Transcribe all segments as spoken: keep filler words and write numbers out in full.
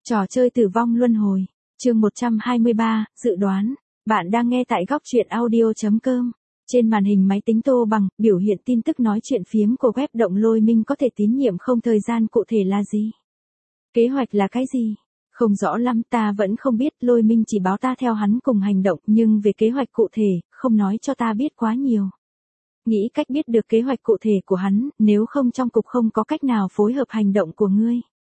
Trò chơi tử vong luân hồi. Chương một trăm hai mươi ba, dự đoán. Bạn đang nghe tại góc truyện audio chấm com. Trên màn hình máy tính Tô Bằng, biểu hiện tin tức nói chuyện phiếm của web động Lôi Minh có thể tín nhiệm không, thời gian cụ thể là gì? Kế hoạch là cái gì? Không rõ lắm, ta vẫn không biết, Lôi Minh chỉ báo ta theo hắn cùng hành động, nhưng về kế hoạch cụ thể, không nói cho ta biết quá nhiều. Nghĩ cách biết được kế hoạch cụ thể của hắn, nếu không trong cục không có cách nào phối hợp hành động của ngươi.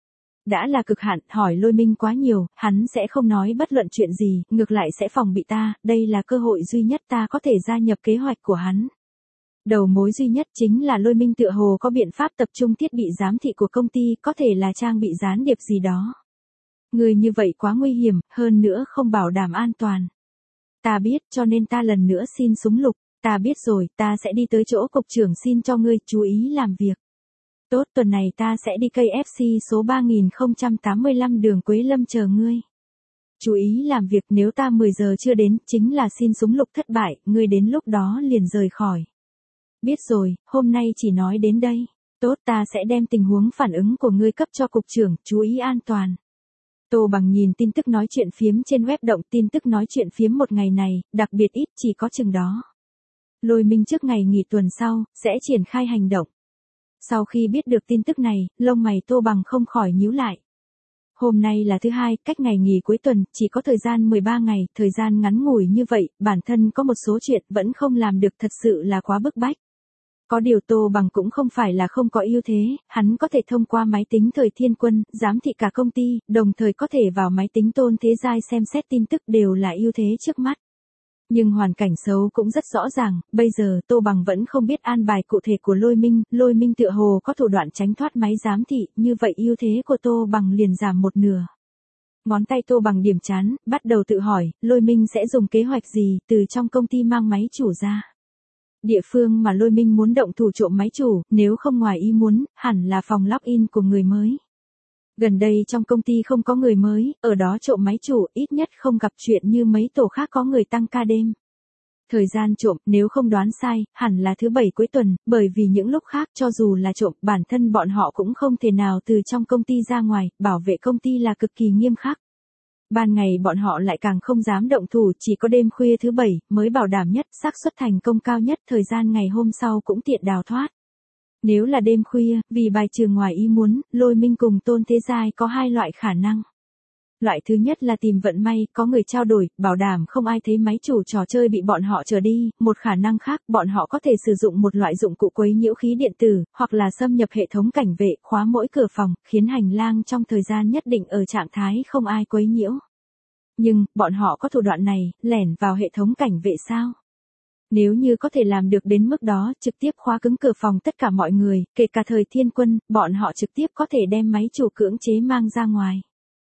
Đã là cực hạn, hỏi Lôi Minh quá nhiều, hắn sẽ không nói bất luận chuyện gì, ngược lại sẽ phòng bị ta, đây là cơ hội duy nhất ta có thể gia nhập kế hoạch của hắn. Đầu mối duy nhất chính là Lôi Minh tựa hồ có biện pháp tập trung thiết bị giám thị của công ty, có thể là trang bị gián điệp gì đó. Người như vậy quá nguy hiểm, hơn nữa không bảo đảm an toàn. Ta biết, cho nên ta lần nữa xin súng lục, ta biết rồi, ta sẽ đi tới chỗ cục trưởng xin cho ngươi chú ý làm việc. Tốt, tuần này ta sẽ đi cây ép xê số ba nghìn không trăm tám mươi lăm đường Quế Lâm chờ ngươi. Chú ý làm việc, nếu ta mười giờ chưa đến, chính là xin súng lục thất bại, ngươi đến lúc đó liền rời khỏi. Biết rồi, hôm nay chỉ nói đến đây. Tốt, ta sẽ đem tình huống phản ứng của ngươi cấp cho cục trưởng, chú ý an toàn. Tô Bằng nhìn tin tức nói chuyện phiếm trên web động, tin tức nói chuyện phiếm một ngày này, đặc biệt ít, chỉ có chừng đó. Lôi Minh trước ngày nghỉ tuần sau, sẽ triển khai hành động. Sau khi biết được tin tức này, lông mày Tô Bằng không khỏi nhíu lại. Hôm nay là thứ hai, cách ngày nghỉ cuối tuần, chỉ có thời gian mười ba ngày, thời gian ngắn ngủi như vậy, bản thân có một số chuyện vẫn không làm được, thật sự là quá bức bách. Có điều Tô Bằng cũng không phải là không có ưu thế, hắn có thể thông qua máy tính Thời Thiên Quân, giám thị cả công ty, đồng thời có thể vào máy tính Tôn Thế Giai xem xét tin tức, đều là ưu thế trước mắt. Nhưng hoàn cảnh xấu cũng rất rõ ràng, bây giờ Tô Bằng vẫn không biết an bài cụ thể của Lôi Minh, Lôi Minh tựa hồ có thủ đoạn tránh thoát máy giám thị, như vậy ưu thế của Tô Bằng liền giảm một nửa. Ngón tay Tô Bằng điểm chán, bắt đầu tự hỏi, Lôi Minh sẽ dùng kế hoạch gì, từ trong công ty mang máy chủ ra. Địa phương mà Lôi Minh muốn động thủ trộm máy chủ, nếu không ngoài ý muốn, hẳn là phòng login của người mới. Gần đây trong công ty không có người mới, ở đó trộm máy chủ, ít nhất không gặp chuyện như mấy tổ khác có người tăng ca đêm. Thời gian trộm, nếu không đoán sai, hẳn là thứ bảy cuối tuần, bởi vì những lúc khác cho dù là trộm, bản thân bọn họ cũng không thể nào từ trong công ty ra ngoài, bảo vệ công ty là cực kỳ nghiêm khắc. Ban ngày bọn họ lại càng không dám động thủ, chỉ có đêm khuya thứ bảy mới bảo đảm nhất, xác suất thành công cao nhất, thời gian ngày hôm sau cũng tiện đào thoát. Nếu là đêm khuya, vì bài trừ ngoài ý muốn, Lôi Minh cùng Tôn Thế Giai có hai loại khả năng. Loại thứ nhất là tìm vận may, có người trao đổi, bảo đảm không ai thấy máy chủ trò chơi bị bọn họ trở đi, một khả năng khác, bọn họ có thể sử dụng một loại dụng cụ quấy nhiễu khí điện tử, hoặc là xâm nhập hệ thống cảnh vệ, khóa mỗi cửa phòng, khiến hành lang trong thời gian nhất định ở trạng thái không ai quấy nhiễu. Nhưng, bọn họ có thủ đoạn này, lẻn vào hệ thống cảnh vệ sao? Nếu như có thể làm được đến mức đó, trực tiếp khóa cứng cửa phòng tất cả mọi người, kể cả Thời Thiên Quân, bọn họ trực tiếp có thể đem máy chủ cưỡng chế mang ra ngoài.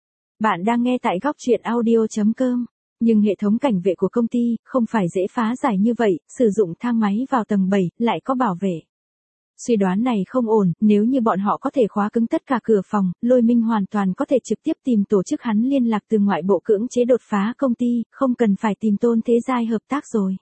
Bạn đang nghe tại góc truyện audio chấm com. Nhưng hệ thống cảnh vệ của công ty, không phải dễ phá giải như vậy, sử dụng thang máy vào tầng bảy, lại có bảo vệ. Suy đoán này không ổn, nếu như bọn họ có thể khóa cứng tất cả cửa phòng, Lôi Minh hoàn toàn có thể trực tiếp tìm tổ chức hắn liên lạc từ ngoại bộ cưỡng chế đột phá công ty, không cần phải tìm Tôn Thế Giai hợp tác rồi.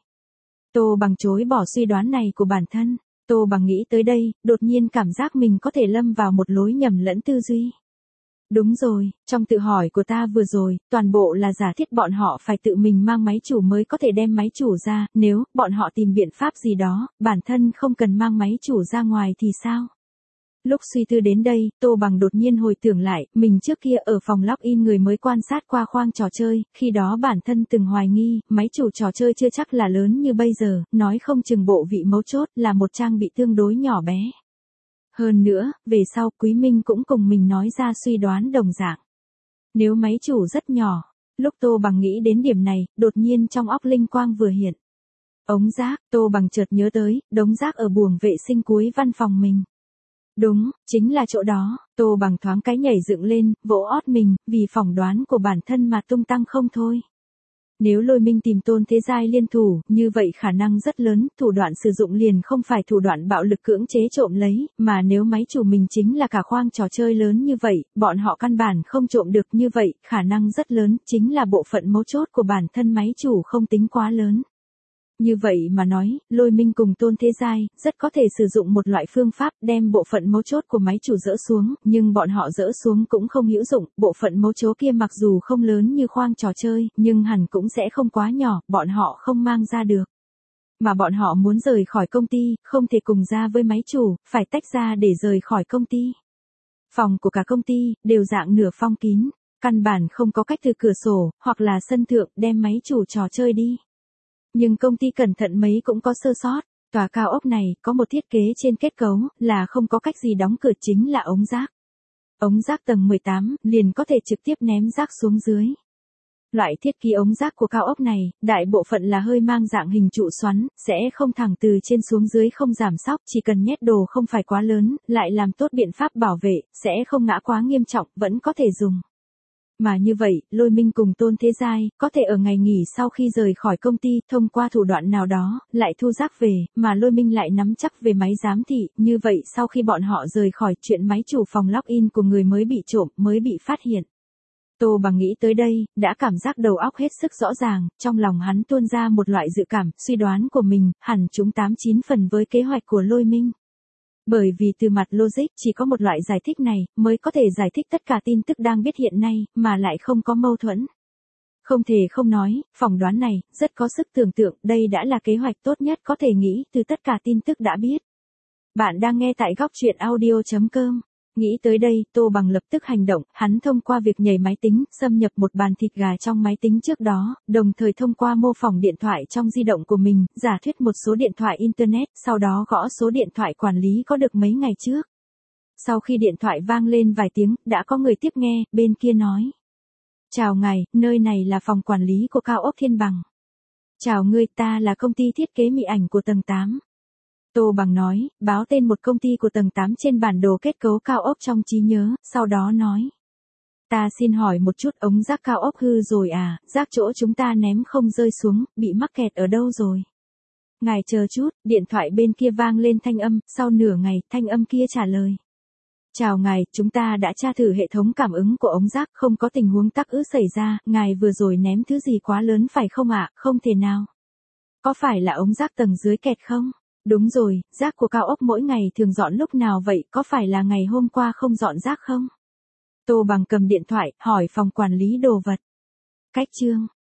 Tô Bằng chối bỏ suy đoán này của bản thân. Tô Bằng nghĩ tới đây, đột nhiên cảm giác mình có thể lâm vào một lối nhầm lẫn tư duy. Đúng rồi, trong tự hỏi của ta vừa rồi, toàn bộ là giả thiết bọn họ phải tự mình mang máy chủ mới có thể đem máy chủ ra, nếu bọn họ tìm biện pháp gì đó, bản thân không cần mang máy chủ ra ngoài thì sao? Lúc suy tư đến đây, Tô Bằng đột nhiên hồi tưởng lại, mình trước kia ở phòng login người mới quan sát qua khoang trò chơi, khi đó bản thân từng hoài nghi, máy chủ trò chơi chưa chắc là lớn như bây giờ, nói không chừng bộ vị mấu chốt là một trang bị tương đối nhỏ bé. Hơn nữa, về sau Quý Minh cũng cùng mình nói ra suy đoán đồng dạng. Nếu máy chủ rất nhỏ, lúc Tô Bằng nghĩ đến điểm này, đột nhiên trong óc linh quang vừa hiện. Ống rác, Tô Bằng chợt nhớ tới, đống rác ở buồng vệ sinh cuối văn phòng mình. Đúng, chính là chỗ đó, Tô Bằng thoáng cái nhảy dựng lên, vỗ ót mình, vì phỏng đoán của bản thân mà tung tăng không thôi. Nếu Lôi Minh tìm Tôn Thế Giai liên thủ, như vậy khả năng rất lớn, thủ đoạn sử dụng liền không phải thủ đoạn bạo lực cưỡng chế trộm lấy, mà nếu máy chủ mình chính là cả khoang trò chơi lớn như vậy, bọn họ căn bản không trộm được như vậy, khả năng rất lớn, chính là bộ phận mấu chốt của bản thân máy chủ không tính quá lớn. Như vậy mà nói, Lôi Minh cùng Tôn Thế Giai, rất có thể sử dụng một loại phương pháp đem bộ phận mấu chốt của máy chủ dỡ xuống, nhưng bọn họ dỡ xuống cũng không hữu dụng, bộ phận mấu chốt kia mặc dù không lớn như khoang trò chơi, nhưng hẳn cũng sẽ không quá nhỏ, bọn họ không mang ra được. Mà bọn họ muốn rời khỏi công ty, không thể cùng ra với máy chủ, phải tách ra để rời khỏi công ty. Phòng của cả công ty, đều dạng nửa phong kín, căn bản không có cách từ cửa sổ, hoặc là sân thượng đem máy chủ trò chơi đi. Nhưng công ty cẩn thận mấy cũng có sơ sót, tòa cao ốc này có một thiết kế trên kết cấu là không có cách gì đóng cửa chính là ống rác. Ống rác tầng mười tám liền có thể trực tiếp ném rác xuống dưới. Loại thiết kế ống rác của cao ốc này, đại bộ phận là hơi mang dạng hình trụ xoắn, sẽ không thẳng từ trên xuống dưới không giảm sóc, chỉ cần nhét đồ không phải quá lớn, lại làm tốt biện pháp bảo vệ, sẽ không ngã quá nghiêm trọng, vẫn có thể dùng. Mà như vậy, Lôi Minh cùng Tôn Thế Giai, có thể ở ngày nghỉ sau khi rời khỏi công ty, thông qua thủ đoạn nào đó, lại thu rác về, mà Lôi Minh lại nắm chắc về máy giám thị, như vậy sau khi bọn họ rời khỏi chuyện máy chủ phòng login của người mới bị trộm, mới bị phát hiện. Tô Bằng nghĩ tới đây, đã cảm giác đầu óc hết sức rõ ràng, trong lòng hắn tuôn ra một loại dự cảm, suy đoán của mình, hẳn chúng tám chín phần với kế hoạch của Lôi Minh. Bởi vì từ mặt logic chỉ có một loại giải thích này, mới có thể giải thích tất cả tin tức đang biết hiện nay, mà lại không có mâu thuẫn. Không thể không nói, phỏng đoán này, rất có sức tưởng tượng, đây đã là kế hoạch tốt nhất có thể nghĩ từ tất cả tin tức đã biết. Bạn đang nghe tại góc truyện audio chấm com. Nghĩ tới đây, Tô Bằng lập tức hành động, hắn thông qua việc nhảy máy tính, xâm nhập một bàn thịt gà trong máy tính trước đó, đồng thời thông qua mô phỏng điện thoại trong di động của mình, giả thuyết một số điện thoại Internet, sau đó gõ số điện thoại quản lý có được mấy ngày trước. Sau khi điện thoại vang lên vài tiếng, đã có người tiếp nghe, bên kia nói. Chào ngài, nơi này là phòng quản lý của cao ốc Thiên Bằng. Chào ngươi, ta là công ty thiết kế mị ảnh của tầng tám. Tô Bằng nói, báo tên một công ty của tầng tám trên bản đồ kết cấu cao ốc trong trí nhớ, sau đó nói. Ta xin hỏi một chút, ống rác cao ốc hư rồi à, rác chỗ chúng ta ném không rơi xuống, bị mắc kẹt ở đâu rồi? Ngài chờ chút, điện thoại bên kia vang lên thanh âm, sau nửa ngày, thanh âm kia trả lời. Chào ngài, chúng ta đã tra thử hệ thống cảm ứng của ống rác, không có tình huống tắc ứ xảy ra, ngài vừa rồi ném thứ gì quá lớn phải không ạ, không thể nào. Có phải là ống rác tầng dưới kẹt không? Đúng rồi, rác của cao ốc mỗi ngày thường dọn lúc nào vậy, có phải là ngày hôm qua không dọn rác không? Tô Bằng cầm điện thoại, hỏi phòng quản lý đồ vật. Cách chương.